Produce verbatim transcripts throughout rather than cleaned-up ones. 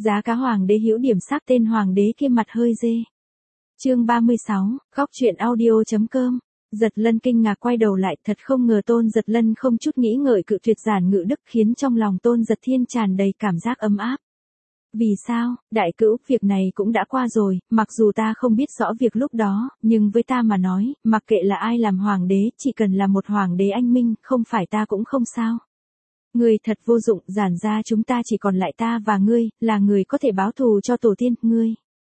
Giá cá hoàng đế hữu điểm sắc tên hoàng đế kia mặt hơi dê. Chương ba mươi sáu, góc truyện audio.com. Giật Lân kinh ngạc quay đầu lại, thật không ngờ Tôn Giật Lân không chút nghĩ ngợi cự tuyệt Giản Ngự Đức, khiến trong lòng Tôn Giật Thiên tràn đầy cảm giác ấm áp. Vì sao, đại cữu, việc này cũng đã qua rồi, mặc dù ta không biết rõ việc lúc đó, nhưng với ta mà nói, mặc kệ là ai làm hoàng đế, chỉ cần là một hoàng đế anh minh, không phải ta cũng không sao. Ngươi thật vô dụng, Giản gia chúng ta chỉ còn lại ta và ngươi, là người có thể báo thù cho tổ tiên, ngươi.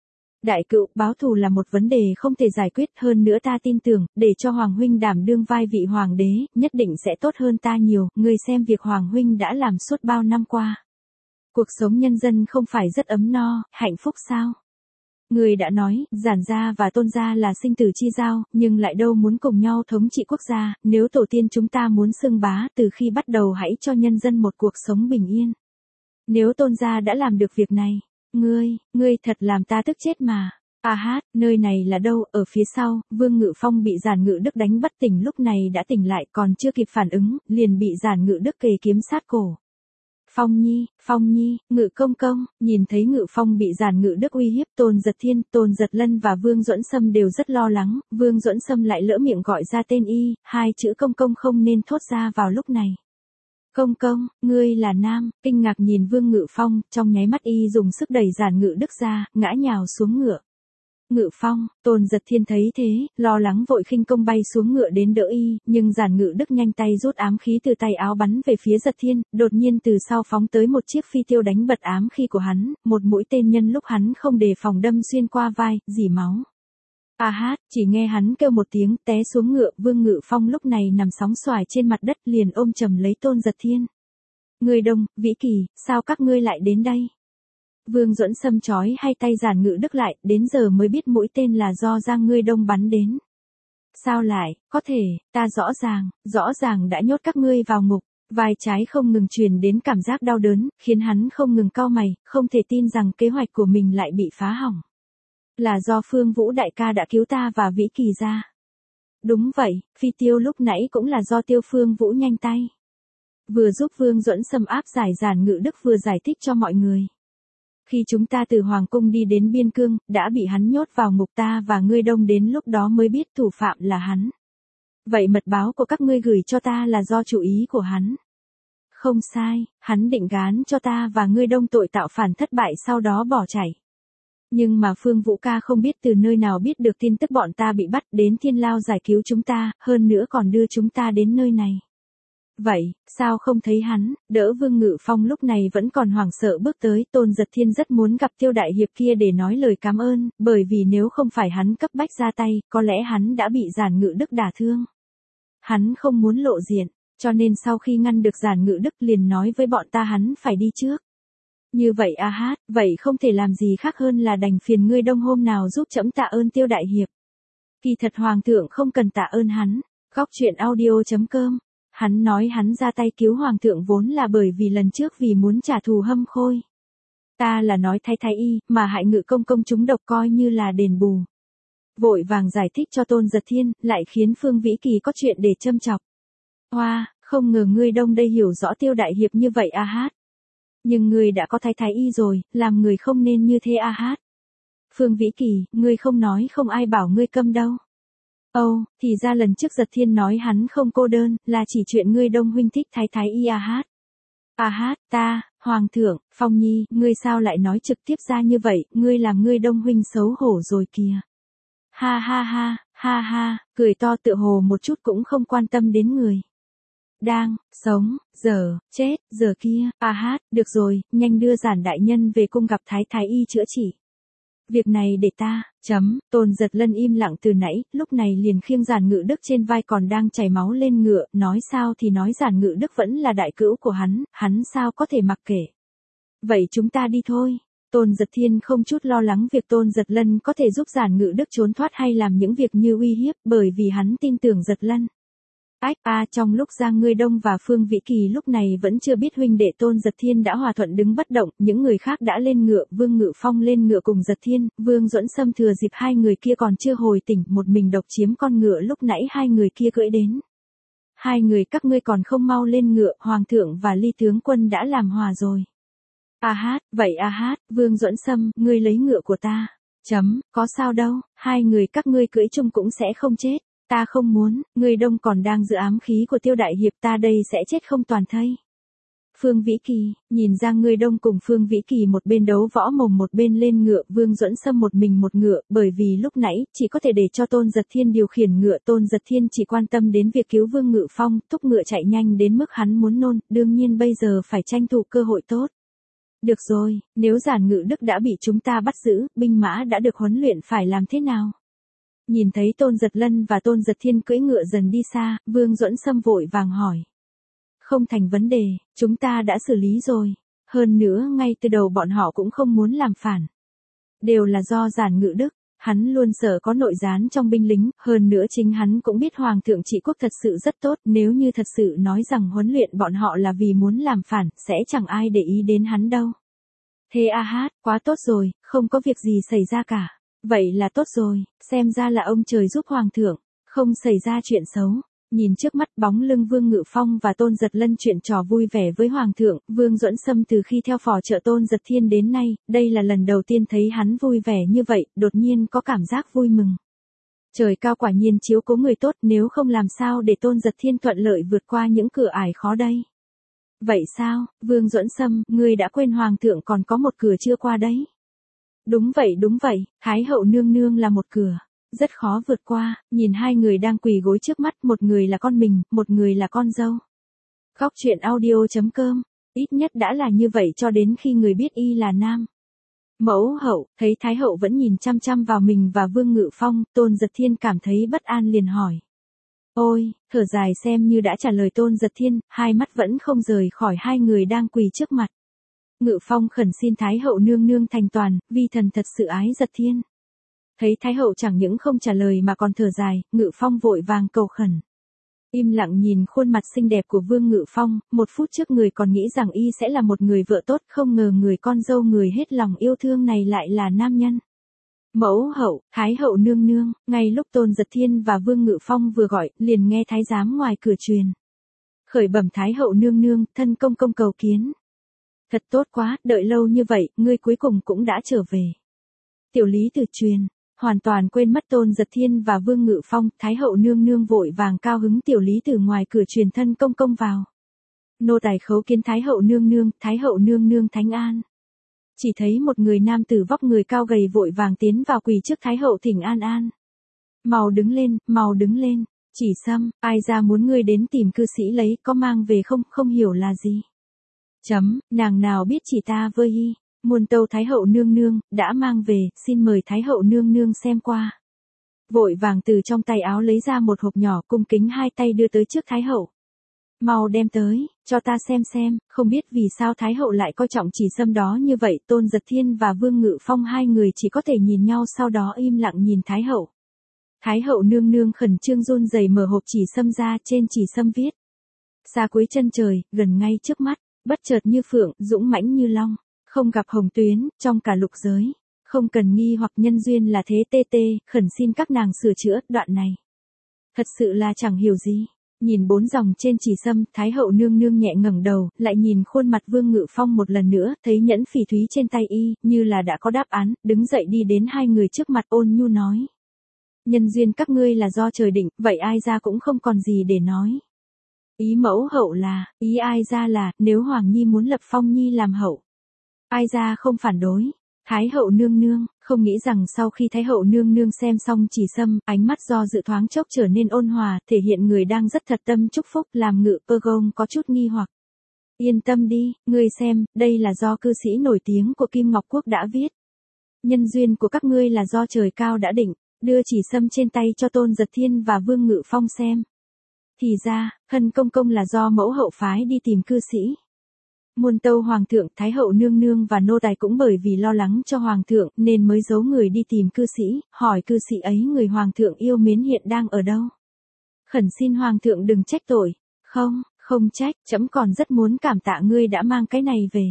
Đại cữu, báo thù là một vấn đề không thể giải quyết, hơn nữa ta tin tưởng, để cho Hoàng huynh đảm đương vai vị hoàng đế, nhất định sẽ tốt hơn ta nhiều, ngươi xem việc Hoàng huynh đã làm suốt bao năm qua. Cuộc sống nhân dân không phải rất ấm no, hạnh phúc sao? Người đã nói, Giản gia và Tôn gia là sinh tử chi giao, nhưng lại đâu muốn cùng nhau thống trị quốc gia, nếu tổ tiên chúng ta muốn xưng bá, từ khi bắt đầu hãy cho nhân dân một cuộc sống bình yên. Nếu Tôn gia đã làm được việc này, ngươi, ngươi thật làm ta tức chết mà. À hát, nơi này là đâu? Ở phía sau, Vương Ngự Phong bị Giản Ngự Đức đánh bất tỉnh, lúc này đã tỉnh lại, còn chưa kịp phản ứng, liền bị Giản Ngự Đức kề kiếm sát cổ. Phong Nhi, Phong Nhi, Ngự công công, nhìn thấy Ngự Phong bị Giản Ngự Đức uy hiếp, Tôn Giật Thiên, Tôn Giật Lân và Vương Duẫn Sâm đều rất lo lắng, Vương Duẫn Sâm lại lỡ miệng gọi ra tên y, hai chữ công công không nên thốt ra vào lúc này. Công công, ngươi là nam, kinh ngạc nhìn Vương Ngự Phong, trong nháy mắt y dùng sức đẩy Giản Ngự Đức ra, ngã nhào xuống ngựa. Ngự Phong, Tôn Giật Thiên thấy thế, lo lắng vội khinh công bay xuống ngựa đến đỡ y, nhưng Giản Ngự Đức nhanh tay rút ám khí từ tay áo bắn về phía Giật Thiên, đột nhiên từ sau phóng tới một chiếc phi tiêu đánh bật ám khí của hắn, một mũi tên nhân lúc hắn không đề phòng đâm xuyên qua vai, rỉ máu. À hát, chỉ nghe hắn kêu một tiếng, té xuống ngựa, Vương Ngự Phong lúc này nằm sóng xoài trên mặt đất, liền ôm chầm lấy Tôn Giật Thiên. Người Đông, Vĩ Kỳ, sao các ngươi lại đến đây? Vương Duẫn Sâm trói hai tay Giản Ngự Đức lại, đến giờ mới biết mũi tên là do Giang Ngươi Đông bắn đến. Sao lại, có thể, ta rõ ràng, rõ ràng đã nhốt các ngươi vào ngục. Vai trái không ngừng truyền đến cảm giác đau đớn, khiến hắn không ngừng cau mày, không thể tin rằng kế hoạch của mình lại bị phá hỏng. Là do Phương Vũ đại ca đã cứu ta và Vĩ Kỳ ra. Đúng vậy, phi tiêu lúc nãy cũng là do Tiêu Phương Vũ nhanh tay. Vừa giúp Vương Duẫn Sâm áp giải Giản Ngự Đức vừa giải thích cho mọi người. Khi chúng ta từ Hoàng Cung đi đến Biên Cương, đã bị hắn nhốt vào ngục, ta và ngươi Đông đến lúc đó mới biết thủ phạm là hắn. Vậy mật báo của các ngươi gửi cho ta là do chủ ý của hắn. Không sai, hắn định gán cho ta và ngươi Đông tội tạo phản thất bại sau đó bỏ chạy. Nhưng mà Phương Vũ ca không biết từ nơi nào biết được tin tức bọn ta bị bắt, đến Thiên Lao giải cứu chúng ta, hơn nữa còn đưa chúng ta đến nơi này. Vậy, sao không thấy hắn? Đỡ Vương Ngự Phong lúc này vẫn còn hoảng sợ bước tới, Tôn Giật Thiên rất muốn gặp Tiêu đại hiệp kia để nói lời cảm ơn, bởi vì nếu không phải hắn cấp bách ra tay, có lẽ hắn đã bị Giản Ngự Đức đả thương. Hắn không muốn lộ diện, cho nên sau khi ngăn được Giản Ngự Đức liền nói với bọn ta hắn phải đi trước. Như vậy a hát, vậy không thể làm gì khác hơn là đành phiền ngươi Đông hôm nào giúp trẫm tạ ơn Tiêu đại hiệp. Kỳ thật Hoàng thượng không cần tạ ơn hắn. Góc truyện audio.com. Hắn nói hắn ra tay cứu Hoàng thượng vốn là bởi vì lần trước vì muốn trả thù Hâm Khôi. Ta là nói thay thay y, mà hại Ngự công công chúng độc coi như là đền bù. Vội vàng giải thích cho Tôn Giật Thiên, lại khiến Phương Vĩ Kỳ có chuyện để châm chọc. Hoa, không ngờ ngươi Đông đây hiểu rõ Tiêu đại hiệp như vậy a hát. Nhưng ngươi đã có thay thay y rồi, làm người không nên như thế a hát. Phương Vĩ Kỳ, ngươi không nói không ai bảo ngươi câm đâu. Âu, oh, thì ra lần trước Giật Thiên nói hắn không cô đơn, là chỉ chuyện ngươi Đông huynh thích thái thái y a hát. A hát, ta, Hoàng thượng, Phong Nhi, ngươi sao lại nói trực tiếp ra như vậy, ngươi làm ngươi Đông huynh xấu hổ rồi kìa. Ha ha ha, ha ha, cười to tựa hồ một chút cũng không quan tâm đến người. Đang, sống, giờ, chết, giờ kia, a hát, được rồi, nhanh đưa Giản đại nhân về cung gặp thái thái y chữa trị. Việc này để ta, chấm, Tôn Giật Lân im lặng từ nãy, lúc này liền khiêng Giản Ngự Đức trên vai còn đang chảy máu lên ngựa, nói sao thì nói Giản Ngự Đức vẫn là đại cữu của hắn, hắn sao có thể mặc kệ. Vậy chúng ta đi thôi. Tôn Giật Thiên không chút lo lắng việc Tôn Giật Lân có thể giúp Giản Ngự Đức trốn thoát hay làm những việc như uy hiếp, bởi vì hắn tin tưởng Giật Lân. Ách a à, trong lúc Giang Ngươi Đông và Phương Vĩ Kỳ lúc này vẫn chưa biết huynh đệ Tôn Giật Thiên đã hòa thuận đứng bất động, những người khác đã lên ngựa, Vương Ngự Phong lên ngựa cùng Giật Thiên, Vương Duẫn Sâm thừa dịp hai người kia còn chưa hồi tỉnh, một mình độc chiếm con ngựa lúc nãy hai người kia cưỡi đến. Hai người các ngươi còn không mau lên ngựa, Hoàng thượng và Ly tướng quân đã làm hòa rồi. A hát, vậy A hát, Vương Duẫn Sâm, ngươi lấy ngựa của ta. Chấm, có sao đâu, hai người các ngươi cưỡi chung cũng sẽ không chết. Ta không muốn, ngươi đông còn đang giữ ám khí của Tiêu đại hiệp, ta đây sẽ chết không toàn thây. Phương Vĩ Kỳ, nhìn ra ngươi đông cùng Phương Vĩ Kỳ một bên đấu võ mồm một bên lên ngựa, Vương Duẫn Sâm một mình một ngựa, bởi vì lúc nãy, chỉ có thể để cho Tôn Giật Thiên điều khiển ngựa, Tôn Giật Thiên chỉ quan tâm đến việc cứu Vương Ngự Phong, thúc ngựa chạy nhanh đến mức hắn muốn nôn, đương nhiên bây giờ phải tranh thủ cơ hội tốt. Được rồi, nếu Giản Ngự Đức đã bị chúng ta bắt giữ, binh mã đã được huấn luyện phải làm thế nào? Nhìn thấy Tôn Giật Lân và Tôn Giật Thiên cưỡi ngựa dần đi xa, Vương Duẫn Sâm vội vàng hỏi. Không thành vấn đề, chúng ta đã xử lý rồi. Hơn nữa ngay từ đầu bọn họ cũng không muốn làm phản. Đều là do Giản Ngự Đức, hắn luôn sợ có nội gián trong binh lính, hơn nữa chính hắn cũng biết Hoàng thượng trị quốc thật sự rất tốt, nếu như thật sự nói rằng huấn luyện bọn họ là vì muốn làm phản, sẽ chẳng ai để ý đến hắn đâu. Thế A hát, quá tốt rồi, không có việc gì xảy ra cả. Vậy là tốt rồi, xem ra là ông trời giúp Hoàng thượng, không xảy ra chuyện xấu. Nhìn trước mắt bóng lưng Vương Ngự Phong và Tôn Giật Lân chuyện trò vui vẻ với Hoàng thượng, Vương Duẫn Sâm từ khi theo phò trợ Tôn Giật Thiên đến nay, đây là lần đầu tiên thấy hắn vui vẻ như vậy, đột nhiên có cảm giác vui mừng. Trời cao quả nhiên chiếu cố người tốt, nếu không làm sao để Tôn Giật Thiên thuận lợi vượt qua những cửa ải khó đây. Vậy sao, Vương Duẫn Sâm, ngươi đã quên Hoàng thượng còn có một cửa chưa qua đấy. Đúng vậy đúng vậy, Thái hậu nương nương là một cửa. Rất khó vượt qua, nhìn hai người đang quỳ gối trước mắt, một người là con mình, một người là con dâu. Góc truyện audio chấm com, ít nhất đã là như vậy cho đến khi người biết y là nam. Mẫu hậu, thấy Thái hậu vẫn nhìn chăm chăm vào mình và Vương Ngự Phong, Tôn Giật Thiên cảm thấy bất an liền hỏi. Ôi, thở dài xem như đã trả lời Tôn Giật Thiên, hai mắt vẫn không rời khỏi hai người đang quỳ trước mặt. Ngự Phong khẩn xin Thái hậu nương nương thành toàn, vi thần thật sự ái Giật Thiên. Thấy Thái hậu chẳng những không trả lời mà còn thở dài, Ngự Phong vội vàng cầu khẩn. Im lặng nhìn khuôn mặt xinh đẹp của Vương Ngự Phong, một phút trước người còn nghĩ rằng y sẽ là một người vợ tốt, không ngờ người con dâu người hết lòng yêu thương này lại là nam nhân. Mẫu hậu, Thái hậu nương nương, ngay lúc Tôn Giật Thiên và Vương Ngự Phong vừa gọi, liền nghe thái giám ngoài cửa truyền. Khởi bẩm Thái hậu nương nương, thân công công cầu kiến. Thật tốt quá, đợi lâu như vậy, ngươi cuối cùng cũng đã trở về. Tiểu lý từ truyền. Hoàn toàn quên mất Tôn Giật Thiên và Vương Ngự Phong, Thái hậu nương nương vội vàng cao hứng tiểu lý từ ngoài cửa truyền thân công công vào. Nô tài khấu kiến Thái hậu nương nương, Thái hậu nương nương thánh an. Chỉ thấy một người nam tử vóc người cao gầy vội vàng tiến vào quỳ trước Thái hậu thỉnh an an. Mau đứng lên, mau đứng lên, Chỉ Sâm, ai ra muốn ngươi đến tìm cư sĩ lấy, có mang về không, không hiểu là gì. Chấm, nàng nào biết chỉ ta với y. Muôn tâu Thái hậu nương nương, đã mang về, xin mời Thái hậu nương nương xem qua. Vội vàng từ trong tay áo lấy ra một hộp nhỏ cung kính hai tay đưa tới trước Thái hậu. Mau đem tới, cho ta xem xem, không biết vì sao Thái hậu lại coi trọng Chỉ Sâm đó như vậy. Tôn Giật Thiên và Vương Ngự Phong hai người chỉ có thể nhìn nhau sau đó im lặng nhìn Thái hậu. Thái hậu nương nương khẩn trương run rẩy mở hộp Chỉ Sâm ra, trên Chỉ Sâm viết. Xa cuối chân trời, gần ngay trước mắt, bất chợt như phượng, dũng mãnh như long. Không gặp hồng tuyến, trong cả lục giới. Không cần nghi hoặc nhân duyên là thế tê tê, khẩn xin các nàng sửa chữa, đoạn này. Thật sự là chẳng hiểu gì. Nhìn bốn dòng trên Chỉ Sâm, Thái hậu nương nương nhẹ ngẩng đầu, lại nhìn khuôn mặt Vương Ngự Phong một lần nữa, thấy nhẫn phỉ thúy trên tay y, như là đã có đáp án, đứng dậy đi đến hai người trước mặt ôn nhu nói. Nhân duyên các ngươi là do trời định, vậy ai ra cũng không còn gì để nói. Ý mẫu hậu là, ý ai ra là, nếu Hoàng Nhi muốn lập Phong Nhi làm hậu. Ai ra không phản đối. Thái hậu nương nương, không nghĩ rằng sau khi Thái hậu nương nương xem xong Chỉ Sâm, ánh mắt do dự thoáng chốc trở nên ôn hòa, thể hiện người đang rất thật tâm chúc phúc, làm Ngự Pergông có chút nghi hoặc. Yên tâm đi, ngươi xem, đây là do cư sĩ nổi tiếng của Kim Ngọc Quốc đã viết. Nhân duyên của các ngươi là do trời cao đã định, đưa Chỉ Sâm trên tay cho Tôn Giật Thiên và Vương Ngự Phong xem. Thì ra, Hân công công là do mẫu hậu phái đi tìm cư sĩ. Muôn tâu Hoàng thượng, Thái hậu nương nương và nô tài cũng bởi vì lo lắng cho Hoàng thượng nên mới giấu người đi tìm cư sĩ, hỏi cư sĩ ấy người Hoàng thượng yêu mến hiện đang ở đâu. Khẩn xin Hoàng thượng đừng trách tội. Không, không trách, trẫm còn rất muốn cảm tạ ngươi đã mang cái này về.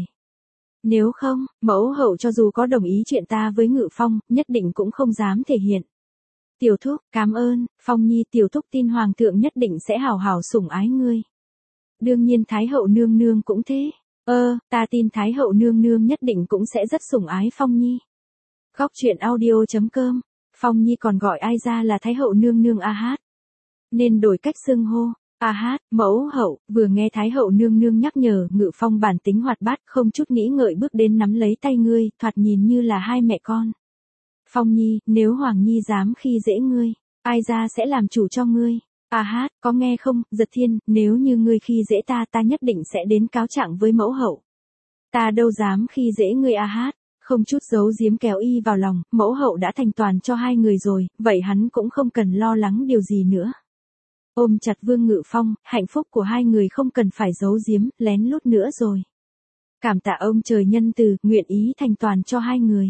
Nếu không, mẫu hậu cho dù có đồng ý chuyện ta với Ngự Phong, nhất định cũng không dám thể hiện. Tiểu thúc, cảm ơn, Phong Nhi tiểu thúc tin Hoàng thượng nhất định sẽ hảo hảo sủng ái ngươi. Đương nhiên Thái hậu nương nương cũng thế. Ơ, ta tin Thái hậu nương nương nhất định cũng sẽ rất sủng ái Phong Nhi. Góc truyện audio.com. Phong Nhi còn gọi ai ra là Thái hậu nương nương a hát. Nên đổi cách xưng hô. A hát, mẫu hậu, vừa nghe Thái hậu nương nương nhắc nhở, Ngự Phong bản tính hoạt bát, không chút nghĩ ngợi bước đến nắm lấy tay ngươi, thoạt nhìn như là hai mẹ con. Phong Nhi, nếu Hoàng Nhi dám khi dễ ngươi, ai ra sẽ làm chủ cho ngươi. A hát, có nghe không, Giật Thiên, nếu như ngươi khi dễ ta, ta nhất định sẽ đến cáo trạng với mẫu hậu. Ta đâu dám khi dễ ngươi A hát, không chút giấu giếm kéo y vào lòng, mẫu hậu đã thành toàn cho hai người rồi, vậy hắn cũng không cần lo lắng điều gì nữa. Ôm chặt Vương Ngự Phong, hạnh phúc của hai người không cần phải giấu giếm, lén lút nữa rồi. Cảm tạ ông trời nhân từ, nguyện ý thành toàn cho hai người.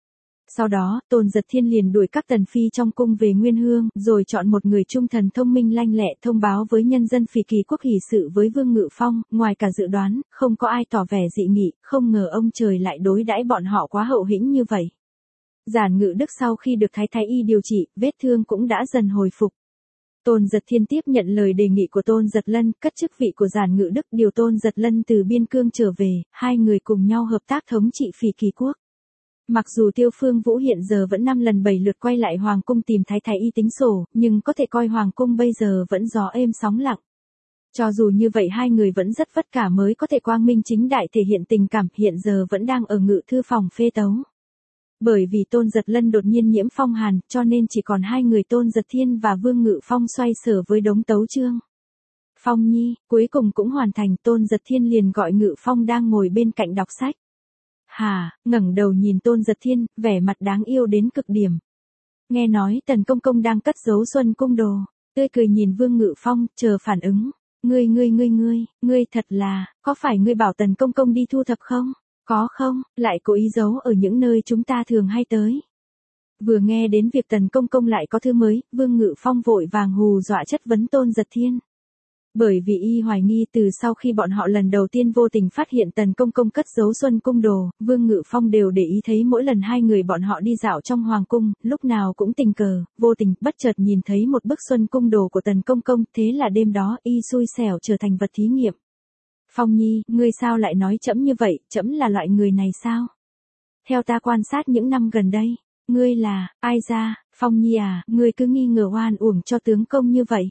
Sau đó, Tôn Giật Thiên liền đuổi các tần phi trong cung về Nguyên Hương, rồi chọn một người trung thần thông minh lanh lẹ thông báo với nhân dân Phì Kỳ quốc hỷ sự với Vương Ngự Phong, ngoài cả dự đoán, không có ai tỏ vẻ dị nghị, không ngờ ông trời lại đối đãi bọn họ quá hậu hĩnh như vậy. Giản Ngự Đức sau khi được Thái Thái y điều trị, vết thương cũng đã dần hồi phục. Tôn Giật Thiên tiếp nhận lời đề nghị của Tôn Giật Lân, cất chức vị của Giản Ngự Đức, điều Tôn Giật Lân từ biên cương trở về, hai người cùng nhau hợp tác thống trị Phì Kỳ quốc. Mặc dù Tiêu Phương Vũ hiện giờ vẫn năm lần bảy lượt quay lại Hoàng cung tìm Thái Thái y tính sổ, nhưng có thể coi Hoàng cung bây giờ vẫn gió êm sóng lặng. Cho dù như vậy hai người vẫn rất vất vả mới có thể quang minh chính đại thể hiện tình cảm, hiện giờ vẫn đang ở ngự thư phòng phê tấu. Bởi vì Tôn Giật Lân đột nhiên nhiễm phong hàn, cho nên chỉ còn hai người Tôn Giật Thiên và Vương Ngự Phong xoay sở với đống tấu chương. Phong Nhi, cuối cùng cũng hoàn thành, Tôn Giật Thiên liền gọi Ngự Phong đang ngồi bên cạnh đọc sách. Hà, ngẩng đầu nhìn Tôn Giật Thiên, vẻ mặt đáng yêu đến cực điểm. Nghe nói Tần Công Công đang cất giấu Xuân Cung đồ, tươi cười nhìn Vương Ngự Phong, chờ phản ứng. Ngươi ngươi ngươi ngươi, ngươi thật là, có phải ngươi bảo Tần Công Công đi thu thập không? Có không, lại cố ý giấu ở những nơi chúng ta thường hay tới. Vừa nghe đến việc Tần Công Công lại có thư mới, Vương Ngự Phong vội vàng hù dọa chất vấn Tôn Giật Thiên. Bởi vì y hoài nghi từ sau khi bọn họ lần đầu tiên vô tình phát hiện Tần Công Công cất giấu Xuân Cung đồ, Vương Ngự Phong đều để ý thấy mỗi lần hai người bọn họ đi dạo trong Hoàng cung, lúc nào cũng tình cờ, vô tình, bất chợt nhìn thấy một bức Xuân Cung đồ của Tần Công Công, thế là đêm đó y xui xẻo trở thành vật thí nghiệm. Phong Nhi, ngươi sao lại nói trẫm như vậy, trẫm là loại người này sao? Theo ta quan sát những năm gần đây, ngươi là, ai ra, Phong Nhi à, ngươi cứ nghi ngờ oan uổng cho tướng công như vậy.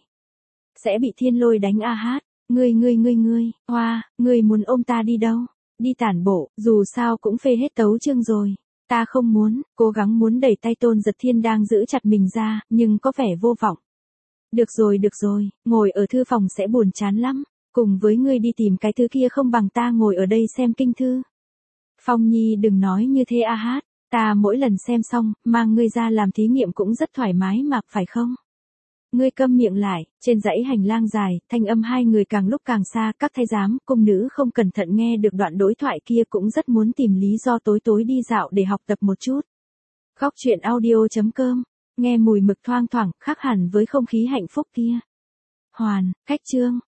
Sẽ bị thiên lôi đánh a hát, ngươi ngươi ngươi ngươi, hoa, ngươi muốn ôm ta đi đâu? Đi tản bộ, dù sao cũng phê hết tấu chương rồi. Ta không muốn, cố gắng muốn đẩy tay Tôn Giật Thiên đang giữ chặt mình ra, nhưng có vẻ vô vọng. Được rồi được rồi, ngồi ở thư phòng sẽ buồn chán lắm. Cùng với ngươi đi tìm cái thứ kia không bằng ta ngồi ở đây xem kinh thư. Phong Nhi đừng nói như thế a hát, ta mỗi lần xem xong, mang ngươi ra làm thí nghiệm cũng rất thoải mái mà, phải không? Ngươi câm miệng lại, trên dãy hành lang dài, thanh âm hai người càng lúc càng xa, các thái giám, cung nữ không cẩn thận nghe được đoạn đối thoại kia cũng rất muốn tìm lý do tối tối đi dạo để học tập một chút. Góc truyện audio.com, nghe mùi mực thoang thoảng, khác hẳn với không khí hạnh phúc kia. Hoàn, cách chương.